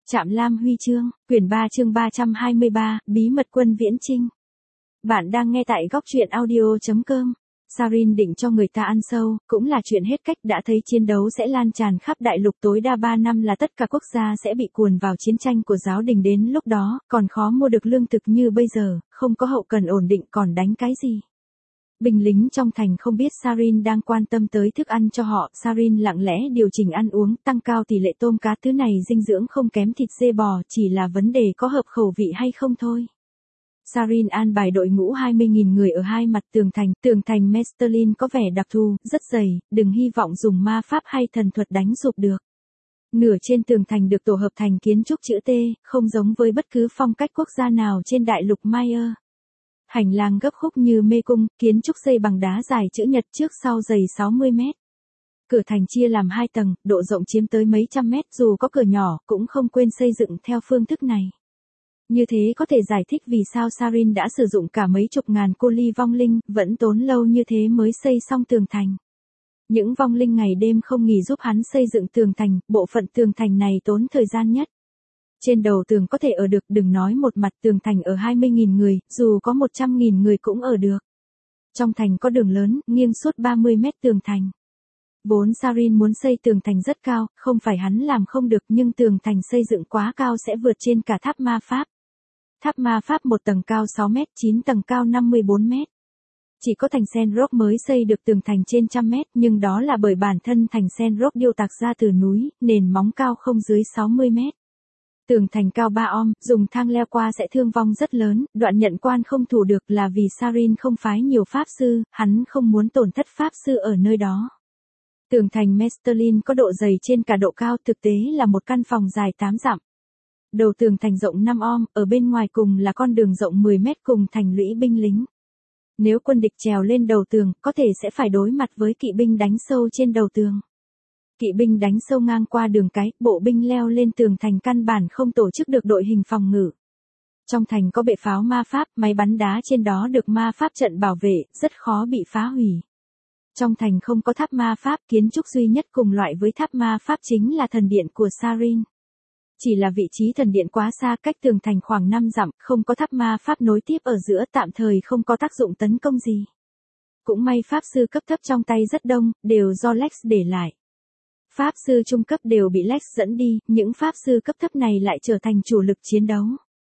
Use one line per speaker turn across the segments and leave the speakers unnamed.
Trạm Lam Huy chương, quyển 3 chương 323, Bí mật quân Viễn Chinh. Bạn đang nghe tại góc truyện audio.com. Sarin định cho người ta ăn sâu, cũng là chuyện hết cách, đã thấy chiến đấu sẽ lan tràn khắp đại lục, tối đa 3 năm là tất cả quốc gia sẽ bị cuồn vào chiến tranh của giáo đình, đến lúc đó, còn khó mua được lương thực như bây giờ, không có hậu cần ổn định còn đánh cái gì. Binh lính trong thành không biết Sarin đang quan tâm tới thức ăn cho họ, Sarin lặng lẽ điều chỉnh ăn uống, tăng cao tỷ lệ tôm cá, thứ này dinh dưỡng không kém thịt dê bò, chỉ là vấn đề có hợp khẩu vị hay không thôi. Sarin an bài đội ngũ 20.000 người ở hai mặt tường thành Mestelin có vẻ đặc thù, rất dày, đừng hy vọng dùng ma pháp hay thần thuật đánh sụp được. Nửa trên tường thành được tổ hợp thành kiến trúc chữ T, không giống với bất cứ phong cách quốc gia nào trên đại lục Maya. Hành lang gấp khúc như mê cung, kiến trúc xây bằng đá dài chữ nhật, trước sau dày 60 mét. Cửa thành chia làm 2 tầng, độ rộng chiếm tới mấy trăm mét, dù có cửa nhỏ, cũng không quên xây dựng theo phương thức này. Như thế có thể giải thích vì sao Sarin đã sử dụng cả mấy chục ngàn cô ly vong linh, vẫn tốn lâu như thế mới xây xong tường thành. Những vong linh ngày đêm không nghỉ giúp hắn xây dựng tường thành, bộ phận tường thành này tốn thời gian nhất. Trên đầu tường có thể ở được, đừng nói một mặt tường thành ở 20.000 người, dù có 100.000 người cũng ở được. Trong thành có đường lớn, nghiêng suốt 30 mét tường thành. Vốn Sarin muốn xây tường thành rất cao, không phải hắn làm không được, nhưng tường thành xây dựng quá cao sẽ vượt trên cả tháp ma pháp. Tháp ma pháp một tầng cao 6 mét, 9 tầng cao 54 mét. Chỉ có thành Sandrock mới xây được tường thành trên 100 mét, nhưng đó là bởi bản thân thành Sandrock điêu tạc ra từ núi, nền móng cao không dưới 60 mét. Tường thành cao 3 ohm, dùng thang leo qua sẽ thương vong rất lớn, đoạn nhận quan không thủ được là vì Sarin không phái nhiều pháp sư, hắn không muốn tổn thất pháp sư ở nơi đó. Tường thành Mestelin có độ dày trên cả độ cao, thực tế là một căn phòng dài 8 dặm. Đầu tường thành rộng 5 ohm, ở bên ngoài cùng là con đường rộng 10 mét cùng thành lũy binh lính. Nếu quân địch trèo lên đầu tường, có thể sẽ phải đối mặt với kỵ binh đánh sâu trên đầu tường. Kỵ binh đánh sâu ngang qua đường cái, bộ binh leo lên tường thành căn bản không tổ chức được đội hình phòng ngự. Trong thành có bệ pháo ma pháp, máy bắn đá trên đó được ma pháp trận bảo vệ, rất khó bị phá hủy. Trong thành không có tháp ma pháp, kiến trúc duy nhất cùng loại với tháp ma pháp chính là thần điện của Sarin. Chỉ là vị trí thần điện quá xa, cách tường thành khoảng 5 dặm, không có tháp ma pháp nối tiếp ở giữa, tạm thời không có tác dụng tấn công gì. Cũng may pháp sư cấp thấp trong tay rất đông, đều do Lex để lại. Pháp sư trung cấp đều bị Lex dẫn đi, những pháp sư cấp thấp này lại trở thành chủ lực chiến đấu.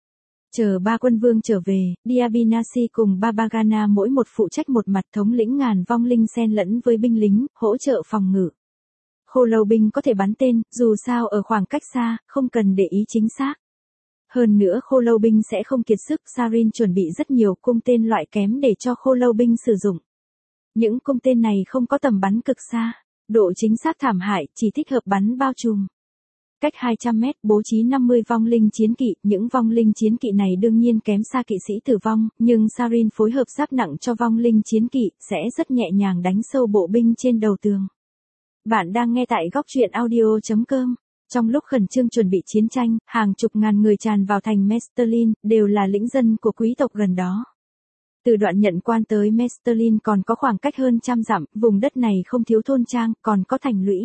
Chờ ba quân vương trở về, Diabinasi cùng Babagana mỗi một phụ trách một mặt, thống lĩnh ngàn vong linh xen lẫn với binh lính, hỗ trợ phòng ngự. Khô lâu binh có thể bắn tên, dù sao ở khoảng cách xa, không cần để ý chính xác. Hơn nữa khô lâu binh sẽ không kiệt sức, Sarin chuẩn bị rất nhiều cung tên loại kém để cho khô lâu binh sử dụng. Những cung tên này không có tầm bắn cực xa, độ chính xác thảm hại, chỉ thích hợp bắn bao trùm. Cách 200 mét, bố trí 50 vong linh chiến kỵ, những vong linh chiến kỵ này đương nhiên kém xa kỵ sĩ tử vong, nhưng Sarin phối hợp giáp nặng cho vong linh chiến kỵ, sẽ rất nhẹ nhàng đánh sâu bộ binh trên đầu tường. Bạn đang nghe tại góc truyện audio.com. Trong lúc khẩn trương chuẩn bị chiến tranh, hàng chục ngàn người tràn vào thành Mestelin, đều là lĩnh dân của quý tộc gần đó. Từ đoạn nhận quan tới Mestelin còn có khoảng cách hơn 100 dặm, vùng đất này không thiếu thôn trang, còn có thành lũy.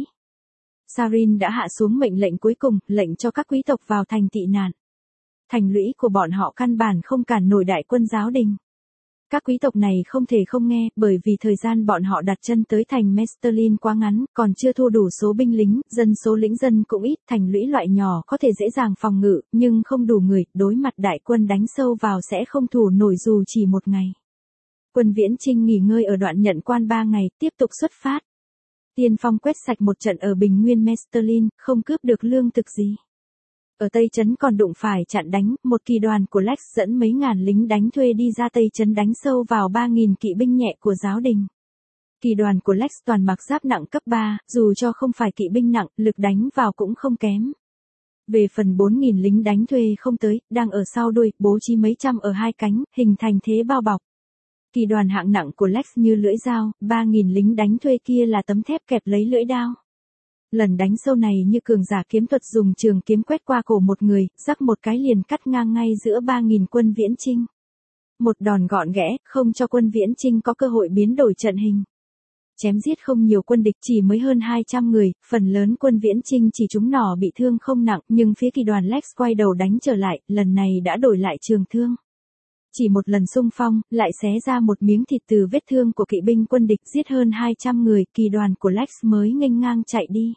Sarin đã hạ xuống mệnh lệnh cuối cùng, lệnh cho các quý tộc vào thành tị nạn. Thành lũy của bọn họ căn bản không cản nổi đại quân giáo đình. Các quý tộc này không thể không nghe, bởi vì thời gian bọn họ đặt chân tới thành Mestelin quá ngắn, còn chưa thu đủ số binh lính, dân số lĩnh dân cũng ít, thành lũy loại nhỏ có thể dễ dàng phòng ngự, nhưng không đủ người, đối mặt đại quân đánh sâu vào sẽ không thủ nổi dù chỉ một ngày. Quân Viễn Chinh nghỉ ngơi ở đoạn nhận quan 3 ngày, tiếp tục xuất phát. Tiên phong quét sạch một trận ở bình nguyên Mestelin, không cướp được lương thực gì. Ở Tây Trấn còn đụng phải chặn đánh, một kỳ đoàn của Lex dẫn mấy ngàn lính đánh thuê đi ra Tây Trấn đánh sâu vào 3.000 kỵ binh nhẹ của giáo đình. Kỳ đoàn của Lex toàn mặc giáp nặng cấp 3, dù cho không phải kỵ binh nặng, lực đánh vào cũng không kém. Về phần 4.000 lính đánh thuê không tới, đang ở sau đuôi, bố trí mấy trăm ở hai cánh, hình thành thế bao bọc. Kỳ đoàn hạng nặng của Lex như lưỡi dao, 3.000 lính đánh thuê kia là tấm thép kẹp lấy lưỡi đao. Lần đánh sâu này như cường giả kiếm thuật dùng trường kiếm quét qua cổ một người, rắc một cái liền cắt ngang ngay giữa 3.000 quân Viễn Chinh. Một đòn gọn ghẽ, không cho quân Viễn Chinh có cơ hội biến đổi trận hình. chém giết không nhiều quân địch, chỉ mới hơn 200 người, phần lớn quân Viễn Chinh chỉ trúng nỏ bị thương không nặng, nhưng phía kỳ đoàn Lex quay đầu đánh trở lại, lần này đã đổi lại trường thương. Chỉ một lần xung phong, lại xé ra một miếng thịt từ vết thương của kỵ binh quân địch, giết hơn 200 người, kỳ đoàn của Lex mới nghênh ngang chạy đi.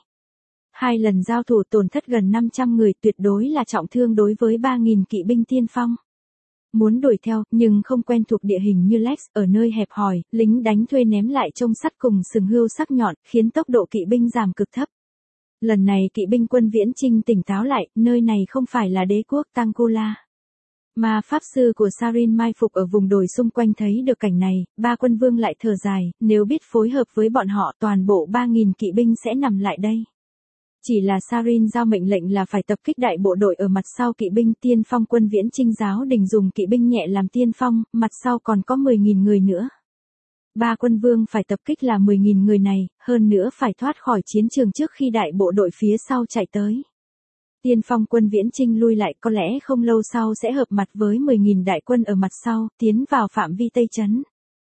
2 lần giao thủ tổn thất gần 500 người, tuyệt đối là trọng thương đối với 3.000 kỵ binh tiên phong. Muốn đuổi theo, nhưng không quen thuộc địa hình như Lex, ở nơi hẹp hòi, lính đánh thuê ném lại trông sắt cùng sừng hươu sắc nhọn, khiến tốc độ kỵ binh giảm cực thấp. Lần này kỵ binh quân Viễn Chinh tỉnh táo lại, nơi này không phải là đế quốc Tangula. Mà pháp sư của Sarin mai phục ở vùng đồi xung quanh thấy được cảnh này, ba quân vương lại thở dài, nếu biết phối hợp với bọn họ toàn bộ 3.000 kỵ binh sẽ nằm lại đây. Chỉ là Sarin giao mệnh lệnh là phải tập kích đại bộ đội ở mặt sau kỵ binh tiên phong quân Viễn Chinh giáo đình dùng kỵ binh nhẹ làm tiên phong, mặt sau còn có 10.000 người nữa. Ba quân vương phải tập kích là 10.000 người này, hơn nữa phải thoát khỏi chiến trường trước khi đại bộ đội phía sau chạy tới. Tiên phong quân Viễn Chinh lui lại có lẽ không lâu sau sẽ hợp mặt với 10.000 đại quân ở mặt sau, tiến vào phạm vi Tây Trấn.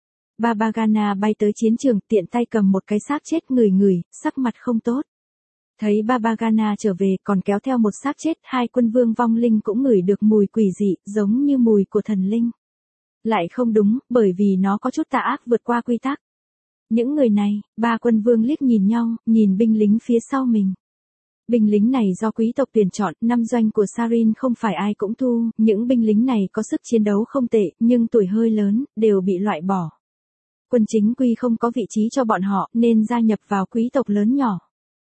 Babagana bay tới chiến trường tiện tay cầm một cái xác chết người, sắc mặt không tốt. Thấy Babagana trở về còn kéo theo một xác chết, hai quân vương vong linh cũng ngửi được mùi quỷ dị, giống như mùi của thần linh. Lại không đúng, bởi vì nó có chút tà ác vượt qua quy tắc. Những người này, ba quân vương liếc nhìn nhau, nhìn binh lính phía sau mình. Binh lính này do quý tộc tuyển chọn, năm doanh của Sarin không phải ai cũng thu, những binh lính này có sức chiến đấu không tệ, nhưng tuổi hơi lớn, đều bị loại bỏ. Quân chính quy không có vị trí cho bọn họ, nên gia nhập vào quý tộc lớn nhỏ.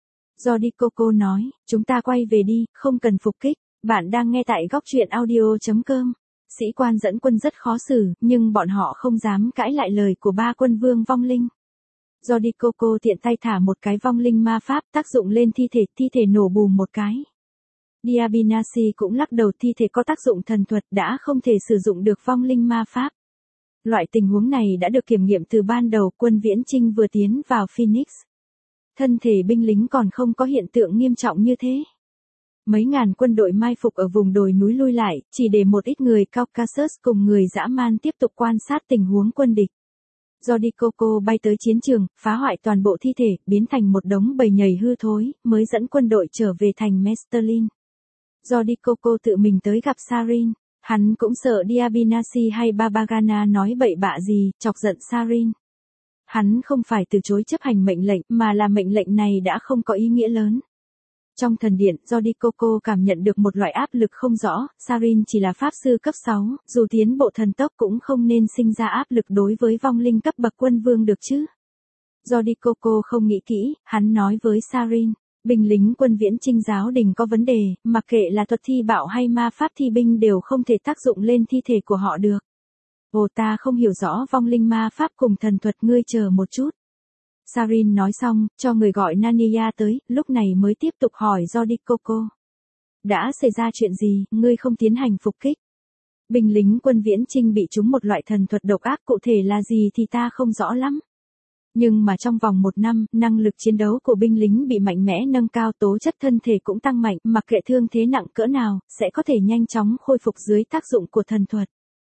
Jodikoko nói, chúng ta quay về đi, không cần phục kích, bạn đang nghe tại góc truyện audio.com. Sĩ quan dẫn quân rất khó xử, nhưng bọn họ không dám cãi lại lời của ba quân vương vong linh. Jodikoko tiện tay thả một cái vong linh ma pháp tác dụng lên thi thể nổ bùm một cái. Diabinasi cũng lắc đầu, thi thể có tác dụng thần thuật đã không thể sử dụng được vong linh ma pháp. Loại tình huống này đã được kiểm nghiệm từ ban đầu, quân Viễn Chinh vừa tiến vào Phoenix. Thân thể binh lính còn không có hiện tượng nghiêm trọng như thế. Mấy ngàn quân đội mai phục ở vùng đồi núi lui lại, chỉ để một ít người Caucasus cùng người dã man tiếp tục quan sát tình huống quân địch. Jodikoko bay tới chiến trường, phá hoại toàn bộ thi thể, biến thành một đống bầy nhầy hư thối, mới dẫn quân đội trở về thành Mestelin. Jodikoko tự mình tới gặp Sarin, hắn cũng sợ Diabinasi hay Babagana nói bậy bạ gì, chọc giận Sarin. Hắn không phải từ chối chấp hành mệnh lệnh, mà là mệnh lệnh này đã không có ý nghĩa lớn. Trong thần điện, Jodikoko cảm nhận được một loại áp lực không rõ, Sarin chỉ là pháp sư cấp 6, dù tiến bộ thần tốc cũng không nên sinh ra áp lực đối với vong linh cấp bậc quân vương được chứ. Jodikoko không nghĩ kỹ, hắn nói với Sarin, binh lính quân Viễn Chinh giáo đình có vấn đề, mặc kệ là thuật thi bạo hay ma pháp thi binh đều không thể tác dụng lên thi thể của họ được. Ồ, ta không hiểu rõ vong linh ma pháp cùng thần thuật, ngươi chờ một chút. Sarin nói xong, cho người gọi Nania tới, lúc này mới tiếp tục hỏi Jodikoko. Đã xảy ra chuyện gì, ngươi không tiến hành phục kích? Binh lính quân Viễn Chinh bị trúng một loại thần thuật độc ác, cụ thể là gì thì ta không rõ lắm. Nhưng mà trong vòng 1 năm, năng lực chiến đấu của binh lính bị mạnh mẽ nâng cao, tố chất thân thể cũng tăng mạnh, mặc kệ thương thế nặng cỡ nào, sẽ có thể nhanh chóng khôi phục dưới tác dụng của thần thuật.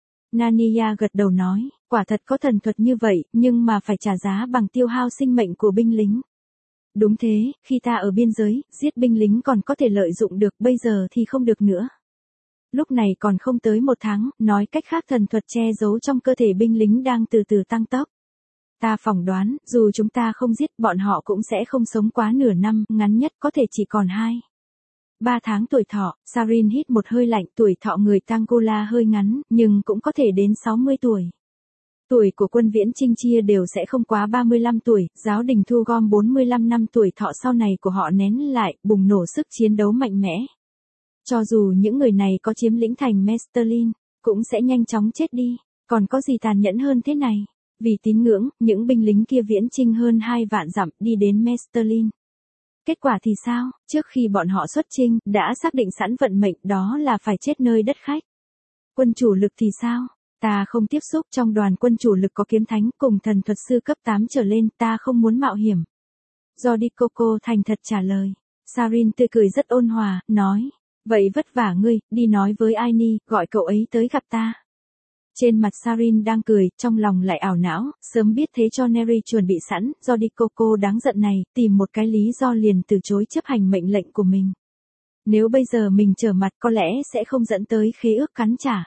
Nania gật đầu nói, quả thật có thần thuật như vậy, nhưng mà phải trả giá bằng tiêu hao sinh mệnh của binh lính. Đúng thế, khi ta ở biên giới, giết binh lính còn có thể lợi dụng được, bây giờ thì không được nữa. Lúc này còn không tới 1 tháng, nói cách khác thần thuật che giấu trong cơ thể binh lính đang từ từ tăng tốc. Ta phỏng đoán, dù chúng ta không giết bọn họ cũng sẽ không sống quá nửa năm, ngắn nhất có thể chỉ còn 2-3 tháng tuổi thọ. Sarin hít một hơi lạnh, tuổi thọ người Tangula hơi ngắn, nhưng cũng có thể đến 60 tuổi. Tuổi của quân Viễn Chinh chia đều sẽ không quá 35 tuổi, giáo đình thu gom 45 năm tuổi thọ sau này của họ nén lại, bùng nổ sức chiến đấu mạnh mẽ. Cho dù những người này có chiếm lĩnh thành Mestelin, cũng sẽ nhanh chóng chết đi, còn có gì tàn nhẫn hơn thế này? Vì tín ngưỡng, những binh lính kia Viễn Chinh hơn 2 vạn dặm đi đến Mestelin. Kết quả thì sao? Trước khi bọn họ xuất chinh, đã xác định sẵn vận mệnh, đó là phải chết nơi đất khách. Quân chủ lực thì sao? Ta không tiếp xúc, trong đoàn quân chủ lực có kiếm thánh cùng thần thuật sư cấp 8 trở lên, ta không muốn mạo hiểm. Jodikoko thành thật trả lời. Sarin tươi cười rất ôn hòa, nói, vậy vất vả ngươi, đi nói với Aini, gọi cậu ấy tới gặp ta. Trên mặt Sarin đang cười, trong lòng lại ảo não, sớm biết thế cho Neri chuẩn bị sẵn, do đi cô đáng giận này, tìm một cái lý do liền từ chối chấp hành mệnh lệnh của mình. Nếu bây giờ mình trở mặt có lẽ sẽ không dẫn tới khế ước cắn trả.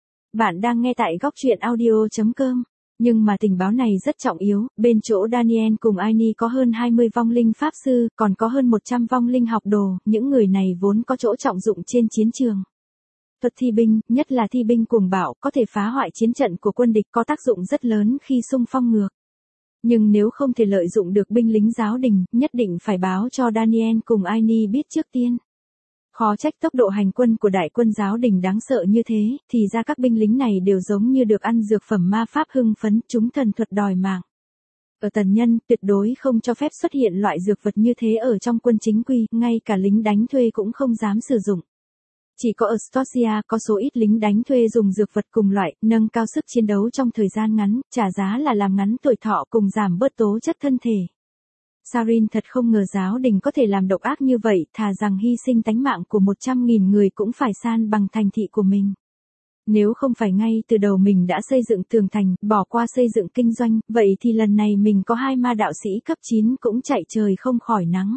Bạn đang nghe tại góc truyện audio.com. Nhưng mà tình báo này rất trọng yếu, bên chỗ Daniel cùng Aini có hơn 20 vong linh pháp sư, còn có hơn 100 vong linh học đồ, những người này vốn có chỗ trọng dụng trên chiến trường. Thuật thi binh, nhất là thi binh cuồng bạo, có thể phá hoại chiến trận của quân địch có tác dụng rất lớn khi xung phong ngược. Nhưng nếu không thể lợi dụng được binh lính giáo đình, nhất định phải báo cho Daniel cùng Aini biết trước tiên. Khó trách tốc độ hành quân của đại quân giáo đình đáng sợ như thế, thì ra các binh lính này đều giống như được ăn dược phẩm ma pháp hưng phấn, chúng thần thuật đòi mạng. Ở Tần Nhân, tuyệt đối không cho phép xuất hiện loại dược vật như thế ở trong quân chính quy, ngay cả lính đánh thuê cũng không dám sử dụng. Chỉ có ở Stosia có số ít lính đánh thuê dùng dược vật cùng loại, nâng cao sức chiến đấu trong thời gian ngắn, trả giá là làm ngắn tuổi thọ cùng giảm bớt tố chất thân thể. Sarin thật không ngờ giáo đình có thể làm độc ác như vậy, thà rằng hy sinh tánh mạng của 100.000 người cũng phải san bằng thành thị của mình. Nếu không phải ngay từ đầu mình đã xây dựng tường thành, bỏ qua xây dựng kinh doanh, vậy thì lần này mình có 2 ma đạo sĩ cấp 9 cũng chạy trời không khỏi nắng.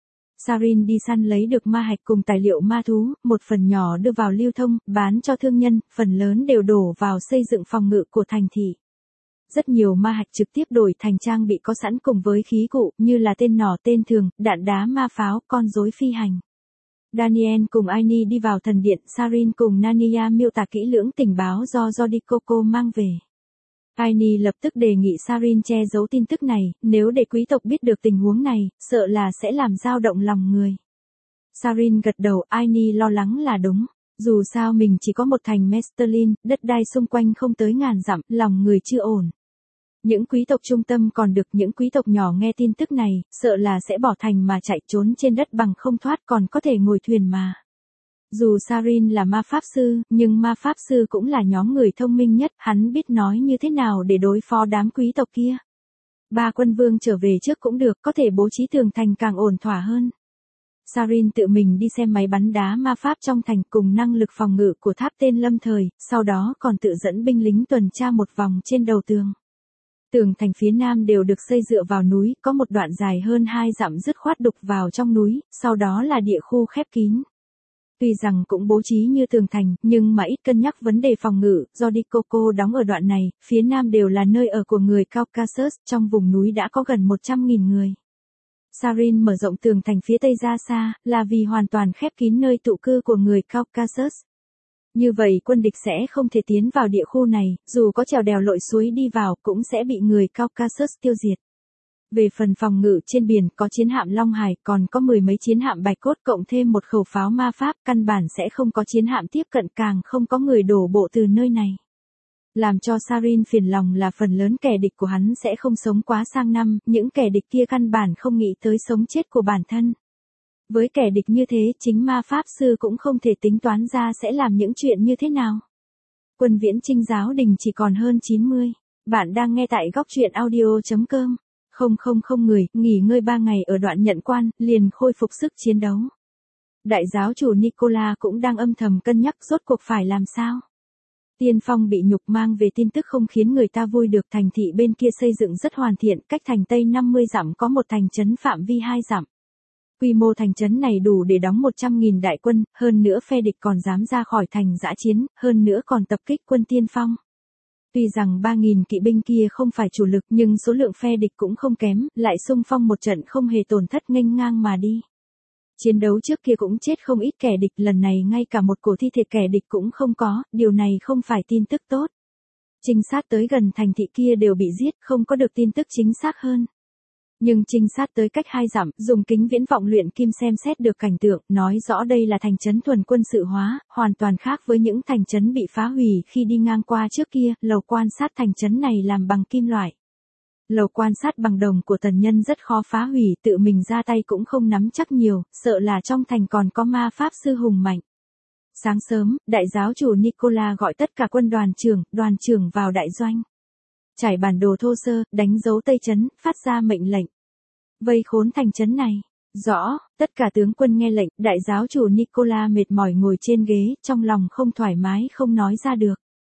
Sarin đi săn lấy được ma hạch cùng tài liệu ma thú, một phần nhỏ đưa vào lưu thông, bán cho thương nhân, phần lớn đều đổ vào xây dựng phòng ngự của thành thị. Rất nhiều ma hạch trực tiếp đổi thành trang bị có sẵn cùng với khí cụ, như là tên nỏ tên thường, đạn đá ma pháo, con rối phi hành. Daniel cùng Aini đi vào thần điện, Sarin cùng Nania miêu tả kỹ lưỡng tình báo do Jodikoko mang về. Aini lập tức đề nghị Sarin che giấu tin tức này, nếu để quý tộc biết được tình huống này, sợ là sẽ làm dao động lòng người. Sarin gật đầu, Aini lo lắng là đúng. Dù sao mình chỉ có một thành Mesterlin, đất đai xung quanh không tới ngàn dặm, lòng người chưa ổn. Những quý tộc trung tâm còn được, những quý tộc nhỏ nghe tin tức này, sợ là sẽ bỏ thành mà chạy trốn trên đất bằng không thoát, còn có thể ngồi thuyền mà. Dù Sarin là ma pháp sư, nhưng ma pháp sư cũng là nhóm người thông minh nhất, hắn biết nói như thế nào để đối phó đám quý tộc kia. 3 quân vương trở về trước cũng được, có thể bố trí tường thành càng ổn thỏa hơn. Sarin tự mình đi xem máy bắn đá ma pháp trong thành cùng năng lực phòng ngự của tháp tên lâm thời, sau đó còn tự dẫn binh lính tuần tra một vòng trên đầu tường. Tường thành phía nam đều được xây dựa vào núi, có một đoạn dài hơn 2 dặm dứt khoát đục vào trong núi, sau đó là địa khu khép kín. Tuy rằng cũng bố trí như tường thành, nhưng mà ít cân nhắc vấn đề phòng ngự, do Jodikoko đóng ở đoạn này, phía nam đều là nơi ở của người Caucasus, trong vùng núi đã có gần 100.000 người. Sarin mở rộng tường thành phía tây ra xa, là vì hoàn toàn khép kín nơi tụ cư của người Caucasus. Như vậy quân địch sẽ không thể tiến vào địa khu này, dù có trèo đèo lội suối đi vào cũng sẽ bị người Caucasus tiêu diệt. Về phần phòng ngự trên biển có chiến hạm Long Hải, còn có 10 mấy chiến hạm Bạch Cốt cộng thêm một khẩu pháo ma pháp, căn bản sẽ không có chiến hạm tiếp cận, càng không có người đổ bộ từ nơi này. Làm cho Sarin phiền lòng là phần lớn kẻ địch của hắn sẽ không sống quá sang năm, những kẻ địch kia căn bản không nghĩ tới sống chết của bản thân. Với kẻ địch như thế, chính ma pháp sư cũng không thể tính toán ra sẽ làm những chuyện như thế nào. Quân viễn chinh giáo đình chỉ còn hơn 90. Bạn đang nghe tại góc truyện audio.com. Không người, nghỉ ngơi 3 ngày ở đoạn nhận quan, liền khôi phục sức chiến đấu. Đại giáo chủ Nicola cũng đang âm thầm cân nhắc rốt cuộc phải làm sao. Tiên phong bị nhục mang về tin tức không khiến người ta vui được, thành thị bên kia xây dựng rất hoàn thiện, cách thành Tây 50 dặm có một thành trấn phạm vi 2 dặm. Quy mô thành trấn này đủ để đóng 100.000 đại quân, hơn nữa phe địch còn dám ra khỏi thành dã chiến, hơn nữa còn tập kích quân tiên phong. Tuy rằng 3.000 kỵ binh kia không phải chủ lực nhưng số lượng phe địch cũng không kém, lại xung phong một trận không hề tổn thất nghênh ngang mà đi. Chiến đấu trước kia cũng chết không ít kẻ địch, lần này ngay cả một cổ thi thể kẻ địch cũng không có, điều này không phải tin tức tốt. Trinh sát tới gần thành thị kia đều bị giết, không có được tin tức chính xác hơn. Nhưng trinh sát tới cách 2 dặm, dùng kính viễn vọng luyện kim xem xét được cảnh tượng, nói rõ đây là thành trấn thuần quân sự hóa, hoàn toàn khác với những thành trấn bị phá hủy khi đi ngang qua trước kia, lầu quan sát thành trấn này làm bằng kim loại. Lầu quan sát bằng đồng của Tần Nhân rất khó phá hủy, tự mình ra tay cũng không nắm chắc nhiều, sợ là trong thành còn có ma pháp sư hùng mạnh. Sáng sớm, đại giáo chủ Nicola gọi tất cả quân đoàn trưởng vào đại doanh. Trải bản đồ thô sơ, đánh dấu tây trấn, phát ra mệnh lệnh. Vây khốn thành trấn này. Rõ, tất cả tướng quân nghe lệnh, đại giáo chủ Nicola mệt mỏi ngồi trên ghế, trong lòng không thoải mái không nói ra được.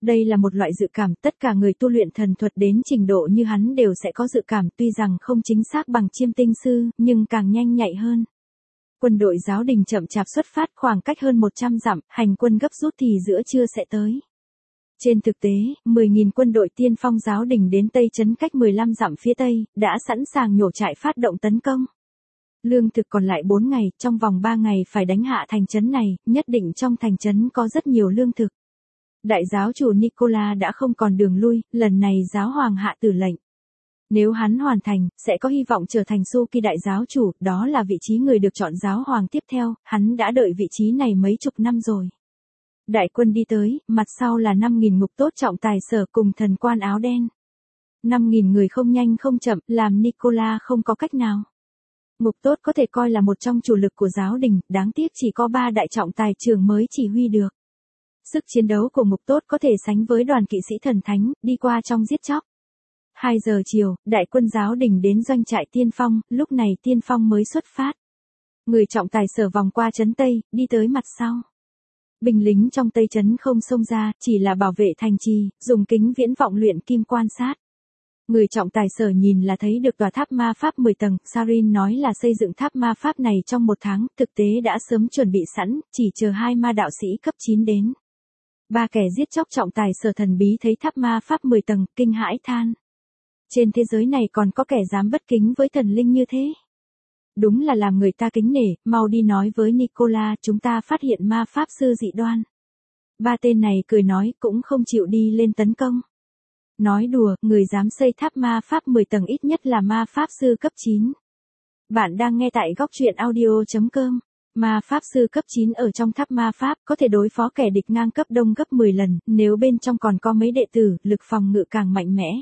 Đây là một loại dự cảm, tất cả người tu luyện thần thuật đến trình độ như hắn đều sẽ có dự cảm, tuy rằng không chính xác bằng chiêm tinh sư, nhưng càng nhanh nhạy hơn. Quân đội giáo đình chậm chạp xuất phát, khoảng cách hơn 100 dặm, hành quân gấp rút thì giữa trưa sẽ tới. Trên thực tế, 10.000 quân đội tiên phong giáo đình đến Tây Trấn cách 15 dặm phía Tây, đã sẵn sàng nhổ trại phát động tấn công. Lương thực còn lại 4 ngày, trong vòng 3 ngày phải đánh hạ thành trấn này, nhất định trong thành trấn có rất nhiều lương thực. Đại giáo chủ Nicola đã không còn đường lui, lần này giáo hoàng hạ tử lệnh. Nếu hắn hoàn thành, sẽ có hy vọng trở thành Suki đại giáo chủ, đó là vị trí người được chọn giáo hoàng tiếp theo, hắn đã đợi vị trí này mấy chục năm rồi. Đại quân đi tới, mặt sau là 5.000 ngục tốt trọng tài sở cùng thần quan áo đen. 5.000 người không nhanh không chậm, làm Nicola không có cách nào. Ngục tốt có thể coi là một trong chủ lực của giáo đình, đáng tiếc chỉ có 3 đại trọng tài trưởng mới chỉ huy được. Sức chiến đấu của ngục tốt có thể sánh với đoàn kỵ sĩ thần thánh, đi qua trong giết chóc. 2 giờ chiều, đại quân giáo đình đến doanh trại tiên phong, lúc này tiên phong mới xuất phát. Người trọng tài sở vòng qua trấn Tây, đi tới mặt sau. Binh lính trong Tây trấn không xông ra, chỉ là bảo vệ thành trì, dùng kính viễn vọng luyện kim quan sát. Người trọng tài sở nhìn là thấy được tòa tháp ma pháp 10 tầng, Sarin nói là xây dựng tháp ma pháp này trong 1 tháng, thực tế đã sớm chuẩn bị sẵn, chỉ chờ 2 ma đạo sĩ cấp 9 đến. 3 kẻ giết chóc trọng tài sở thần bí thấy tháp ma pháp 10 tầng, kinh hãi than. Trên thế giới này còn có kẻ dám bất kính với thần linh như thế. Đúng là làm người ta kính nể, mau đi nói với Nicola, chúng ta phát hiện ma pháp sư dị đoan. 3 tên này cười nói cũng không chịu đi lên tấn công. Nói đùa, người dám xây tháp ma pháp 10 tầng ít nhất là ma pháp sư cấp 9. Bạn đang nghe tại góc truyện audio.com. Ma pháp sư cấp 9 ở trong tháp ma pháp có thể đối phó kẻ địch ngang cấp đông gấp 10 lần, nếu bên trong còn có mấy đệ tử, lực phòng ngự càng mạnh mẽ.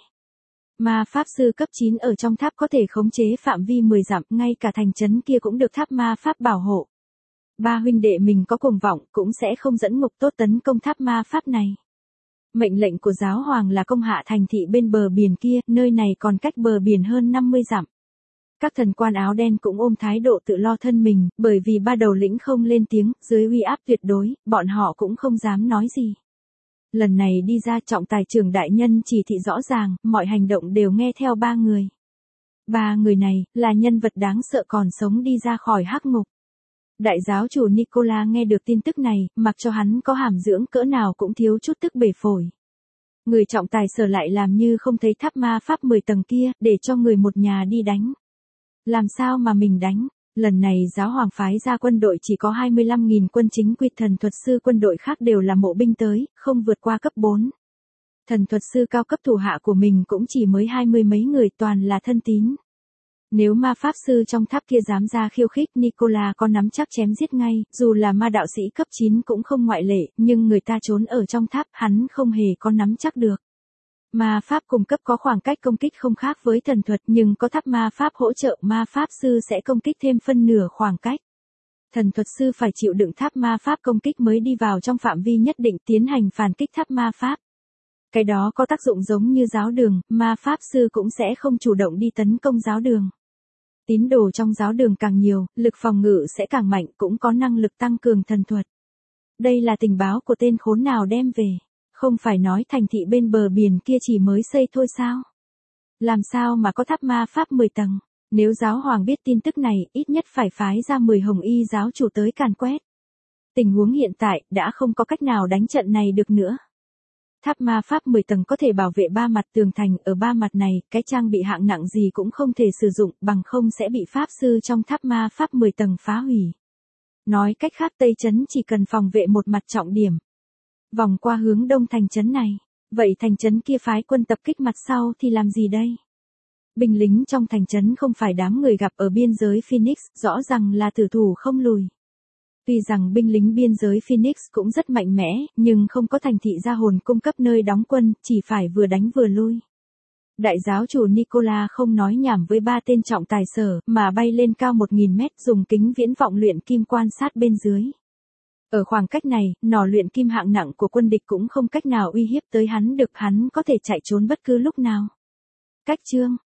Ma pháp sư cấp 9 ở trong tháp có thể khống chế phạm vi 10 dặm, ngay cả thành trấn kia cũng được tháp ma pháp bảo hộ. 3 huynh đệ mình có cuồng vọng, cũng sẽ không dẫn ngục tốt tấn công tháp ma pháp này. Mệnh lệnh của giáo hoàng là công hạ thành thị bên bờ biển kia, nơi này còn cách bờ biển hơn 50 dặm. Các thần quan áo đen cũng ôm thái độ tự lo thân mình, bởi vì 3 đầu lĩnh không lên tiếng, dưới uy áp tuyệt đối, bọn họ cũng không dám nói gì. Lần này đi ra trọng tài trưởng đại nhân chỉ thị rõ ràng, mọi hành động đều nghe theo 3 người. 3 người này, là nhân vật đáng sợ còn sống đi ra khỏi hắc ngục. Đại giáo chủ Nicola nghe được tin tức này, mặc cho hắn có hàm dưỡng cỡ nào cũng thiếu chút tức bể phổi. Người trọng tài sở lại làm như không thấy tháp ma pháp 10 tầng kia, để cho người một nhà đi đánh. Làm sao mà mình đánh? Lần này giáo hoàng phái ra quân đội chỉ có 25.000 quân chính quy, thần thuật sư quân đội khác đều là mộ binh tới, không vượt qua cấp 4. Thần thuật sư cao cấp thủ hạ của mình cũng chỉ mới 20 mấy người, toàn là thân tín. Nếu ma pháp sư trong tháp kia dám ra khiêu khích, Nicola có nắm chắc chém giết ngay, dù là ma đạo sĩ cấp 9 cũng không ngoại lệ, nhưng người ta trốn ở trong tháp, hắn không hề có nắm chắc được. Ma pháp cung cấp có khoảng cách công kích không khác với thần thuật, nhưng có tháp ma pháp hỗ trợ, ma pháp sư sẽ công kích thêm phân nửa khoảng cách. Thần thuật sư phải chịu đựng tháp ma pháp công kích mới đi vào trong phạm vi nhất định tiến hành phản kích tháp ma pháp. Cái đó có tác dụng giống như giáo đường, ma pháp sư cũng sẽ không chủ động đi tấn công giáo đường. Tín đồ trong giáo đường càng nhiều, lực phòng ngự sẽ càng mạnh, cũng có năng lực tăng cường thần thuật. Đây là tình báo của tên khốn nào đem về. Không phải nói thành thị bên bờ biển kia chỉ mới xây thôi sao? Làm sao mà có tháp ma pháp 10 tầng? Nếu giáo hoàng biết tin tức này, ít nhất phải phái ra 10 hồng y giáo chủ tới càn quét. Tình huống hiện tại, đã không có cách nào đánh trận này được nữa. Tháp ma pháp 10 tầng có thể bảo vệ 3 mặt tường thành, ở 3 mặt này, cái trang bị hạng nặng gì cũng không thể sử dụng, bằng không sẽ bị pháp sư trong tháp ma pháp 10 tầng phá hủy. Nói cách khác, Tây trấn chỉ cần phòng vệ một mặt trọng điểm. Vòng qua hướng đông thành trấn này, vậy thành trấn kia phái quân tập kích mặt sau thì làm gì đây? Binh lính trong thành trấn không phải đám người gặp ở biên giới Phoenix, rõ ràng là tử thủ không lùi. Tuy rằng binh lính biên giới Phoenix cũng rất mạnh mẽ, nhưng không có thành thị gia hồn cung cấp nơi đóng quân, chỉ phải vừa đánh vừa lui. Đại giáo chủ Nicola không nói nhảm với 3 tên trọng tài sở, mà bay lên cao 1.000 mét, dùng kính viễn vọng luyện kim quan sát bên dưới. Ở khoảng cách này, nỏ luyện kim hạng nặng của quân địch cũng không cách nào uy hiếp tới hắn được, hắn có thể chạy trốn bất cứ lúc nào. Cách chương